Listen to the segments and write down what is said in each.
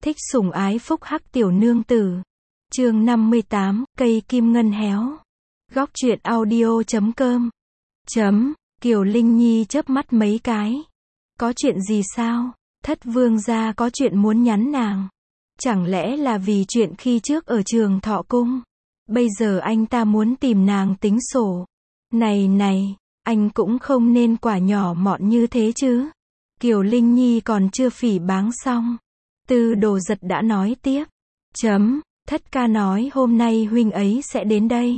Thích sủng ái phúc hắc tiểu nương tử. Chương 58, cây kim ngân héo. Góc truyện audio.com. Kiều Linh Nhi chớp mắt mấy cái. Có chuyện gì sao? Thất vương gia có chuyện muốn nhắn nàng. Chẳng lẽ là vì chuyện khi trước ở Trường Thọ Cung? Bây giờ anh ta muốn tìm nàng tính sổ. Này, anh cũng không nên quả nhỏ mọn như thế chứ. Kiều Linh Nhi còn chưa phỉ báng xong. Tư Đồ Giật đã nói tiếp. Thất ca nói hôm nay huynh ấy sẽ đến đây.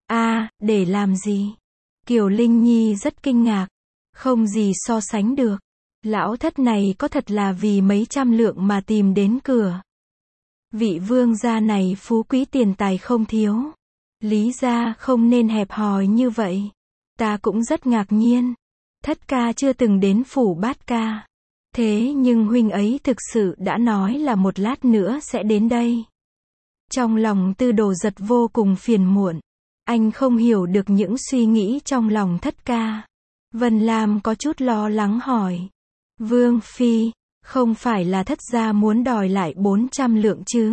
Để làm gì? Kiều Linh Nhi rất kinh ngạc. Không gì so sánh được. Lão thất này có thật là vì mấy trăm lượng mà tìm đến cửa. Vị vương gia này phú quý tiền tài không thiếu. Lý gia không nên hẹp hòi như vậy. Ta cũng rất ngạc nhiên. Thất ca chưa từng đến phủ Bát ca. Thế nhưng huynh ấy thực sự đã nói là một lát nữa sẽ đến đây. Trong lòng Tư Đồ Giật vô cùng phiền muộn. Anh không hiểu được những suy nghĩ trong lòng thất ca. Vân Lam có chút lo lắng hỏi. Vương phi, không phải là thất gia muốn đòi lại 400 lượng chứ?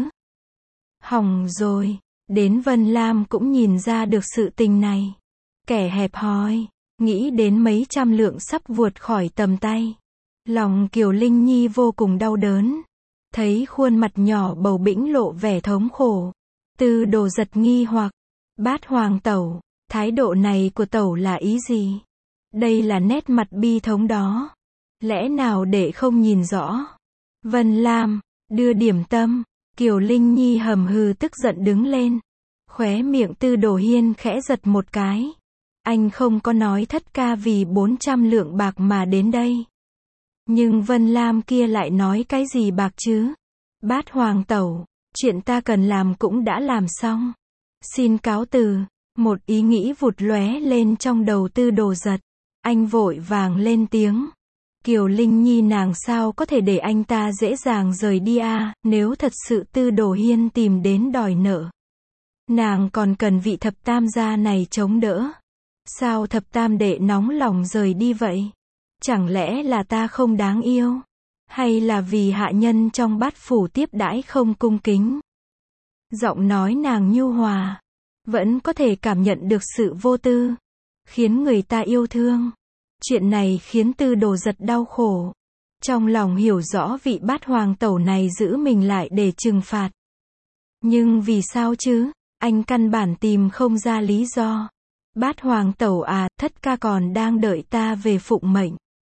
Hỏng rồi, đến Vân Lam cũng nhìn ra được sự tình này. Kẻ hẹp hòi, nghĩ đến mấy trăm lượng sắp vụt khỏi tầm tay. Lòng Kiều Linh Nhi vô cùng đau đớn. Thấy khuôn mặt nhỏ bầu bĩnh lộ vẻ thống khổ. Tư Đồ Giật nghi hoặc. Bát hoàng tẩu, thái độ này của tẩu là ý gì? Đây là nét mặt bi thống đó. Lẽ nào để không nhìn rõ? Vân Lam, đưa điểm tâm. Kiều Linh Nhi hầm hừ tức giận đứng lên. Khóe miệng Tư Đồ Hiên khẽ giật một cái. Anh không có nói thất ca vì 400 lượng bạc mà đến đây. Nhưng Vân Lam kia lại nói cái gì bạc chứ? Bát hoàng tẩu, chuyện ta cần làm cũng đã làm xong. Xin cáo từ. Một ý nghĩ vụt lóe lên trong đầu Tư Đồ Giật. Anh vội vàng lên tiếng. Kiều Linh Nhi nàng sao có thể để anh ta dễ dàng rời đi nếu thật sự Tư Đồ Hiên tìm đến đòi nợ. Nàng còn cần vị thập tam gia này chống đỡ. Sao thập tam đệ nóng lòng rời đi vậy? Chẳng lẽ là ta không đáng yêu? Hay là vì hạ nhân trong bát phủ tiếp đãi không cung kính? Giọng nói nàng nhu hòa. Vẫn có thể cảm nhận được sự vô tư. Khiến người ta yêu thương. Chuyện này khiến Tư Đồ Giật đau khổ. Trong lòng hiểu rõ vị bát hoàng tẩu này giữ mình lại để trừng phạt. Nhưng vì sao chứ? Anh căn bản tìm không ra lý do. Bát hoàng tẩu thất ca còn đang đợi ta về phụng mệnh.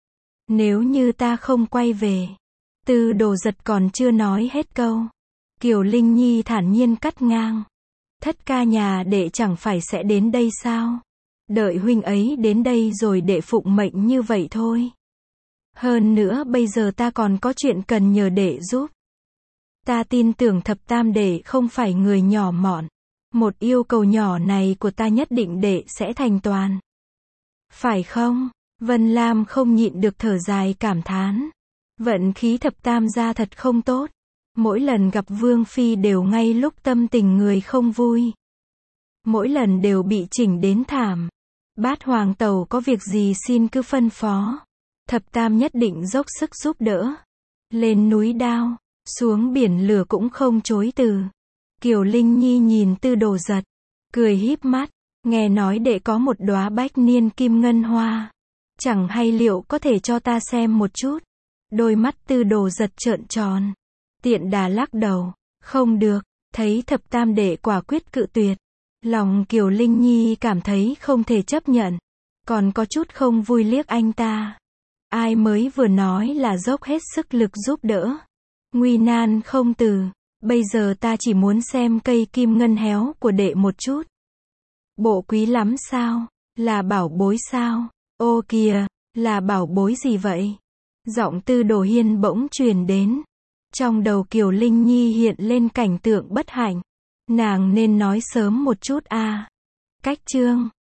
Nếu như ta không quay về. Tư Đồ Giật còn chưa nói hết câu. Kiều Linh Nhi thản nhiên cắt ngang. Thất ca nhà đệ chẳng phải sẽ đến đây sao? Đợi huynh ấy đến đây rồi đệ phụng mệnh như vậy thôi. Hơn nữa bây giờ ta còn có chuyện cần nhờ đệ giúp. Ta tin tưởng thập tam đệ không phải người nhỏ mọn. Một yêu cầu nhỏ này của ta nhất định đệ sẽ thành toàn. Phải không? Vân Lam không nhịn được thở dài cảm thán. Vận khí thập tam gia thật không tốt. Mỗi lần gặp Vương Phi đều ngay lúc tâm tình người không vui. Mỗi lần đều bị chỉnh đến thảm. Bát hoàng tẩu có việc gì xin cứ phân phó. Thập tam nhất định dốc sức giúp đỡ. Lên núi đao, xuống biển lửa cũng không chối từ. Kiều Linh Nhi nhìn Tư Đồ Giật, cười híp mắt. Nghe nói đệ có một đóa bách niên kim ngân hoa. Chẳng hay liệu có thể cho ta xem một chút. Đôi mắt Tư Đồ Giật trợn tròn. Tiện đà lắc đầu. Không được. Thấy thập tam đệ quả quyết cự tuyệt. Lòng Kiều Linh Nhi cảm thấy không thể chấp nhận. Còn có chút không vui liếc anh ta. Ai mới vừa nói là dốc hết sức lực giúp đỡ. Nguy nan không từ. Bây giờ ta chỉ muốn xem cây kim ngân héo của đệ một chút. Bộ quý lắm sao? Là bảo bối sao? Ô kìa, là bảo bối gì vậy? Giọng Tư Đồ Hiên bỗng truyền đến. Trong đầu Kiều Linh Nhi hiện lên cảnh tượng bất hạnh. Nàng nên nói sớm một chút Cách chương